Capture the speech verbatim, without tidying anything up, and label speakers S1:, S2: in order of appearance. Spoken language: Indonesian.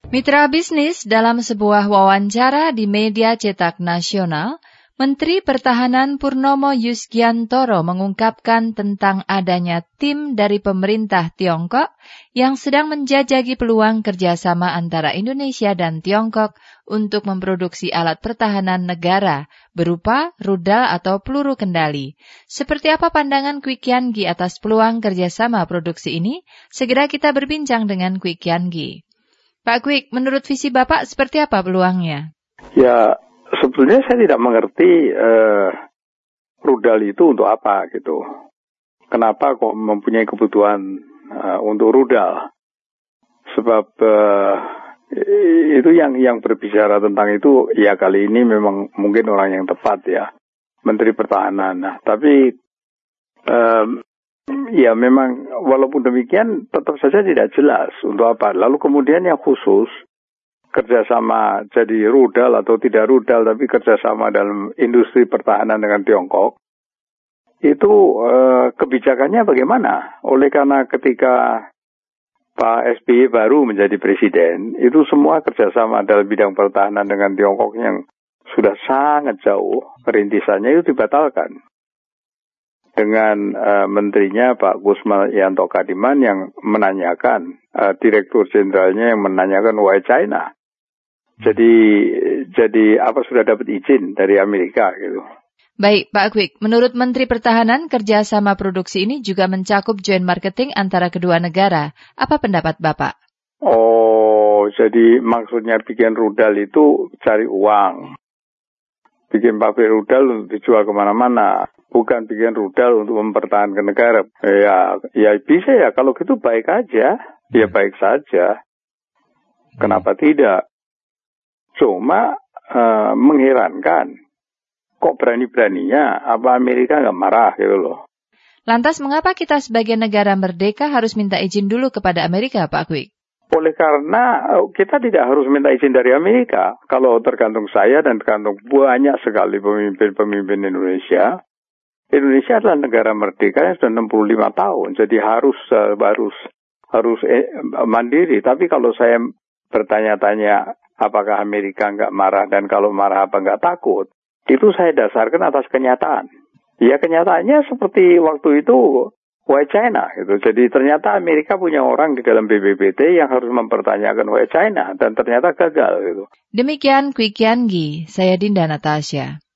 S1: Mitra bisnis, dalam sebuah wawancara di media cetak nasional, Menteri Pertahanan Purnomo Yusgiantoro mengungkapkan tentang adanya tim dari pemerintah Tiongkok yang sedang menjajaki peluang kerjasama antara Indonesia dan Tiongkok untuk memproduksi alat pertahanan negara berupa rudal atau peluru kendali. Seperti apa pandangan Kwik Kian Gi atas peluang kerjasama produksi ini? Segera kita berbincang dengan Kwik Kian Gi. Pak Kwik, menurut visi Bapak seperti apa peluangnya?
S2: Ya, sebetulnya saya tidak mengerti eh, rudal itu untuk apa gitu. Kenapa kok mempunyai kebutuhan eh, untuk rudal? Sebab eh, itu yang yang berbicara tentang itu ya kali ini memang mungkin orang yang tepat ya, Menteri Pertahanan. Nah, tapi eh, ya memang walaupun demikian tetap saja tidak jelas untuk apa. Lalu kemudian yang khusus kerjasama jadi rudal atau tidak rudal, tapi kerjasama dalam industri pertahanan dengan Tiongkok, itu eh, kebijakannya bagaimana? Oleh karena ketika Pak S B Y baru menjadi presiden, itu semua kerjasama dalam bidang pertahanan dengan Tiongkok yang sudah sangat jauh, perintisannya itu dibatalkan. Dengan uh, menterinya Pak Kusmanyanto Kadiman yang menanyakan, uh, Direktur Jenderalnya yang menanyakan why China. Jadi, jadi apa sudah dapat izin dari Amerika gitu.
S1: Baik, Pak Kwik. Menurut Menteri Pertahanan, kerjasama produksi ini juga mencakup joint marketing antara kedua negara. Apa pendapat Bapak?
S2: Oh, jadi maksudnya bikin rudal itu cari uang. Bikin pabrik rudal untuk dijual kemana-mana. Bukan bikin rudal untuk mempertahankan negara. Ya, ya bisa ya. Kalau gitu baik aja. Ya baik saja. Kenapa tidak? Cuma uh, mengherankan. Kok berani-beraninya? Apa Amerika nggak marah gitu loh.
S1: Lantas mengapa kita sebagai negara merdeka harus minta izin dulu kepada Amerika, Pak Kwik?
S2: Oleh karena kita tidak harus minta izin dari Amerika. Kalau tergantung saya dan tergantung banyak sekali pemimpin-pemimpin Indonesia. Indonesia adalah negara merdeka yang sudah enam puluh lima tahun. Jadi harus uh, harus harus eh, mandiri. Tapi kalau saya bertanya-tanya apakah Amerika nggak marah dan kalau marah apa nggak takut, itu saya dasarkan atas kenyataan. Ya kenyataannya seperti waktu itu why China gitu. Jadi ternyata Amerika punya orang di dalam B P P T yang harus mempertanyakan why China dan ternyata gagal gitu.
S1: Demikian Kwik Kian Gi, saya Dinda Natasha.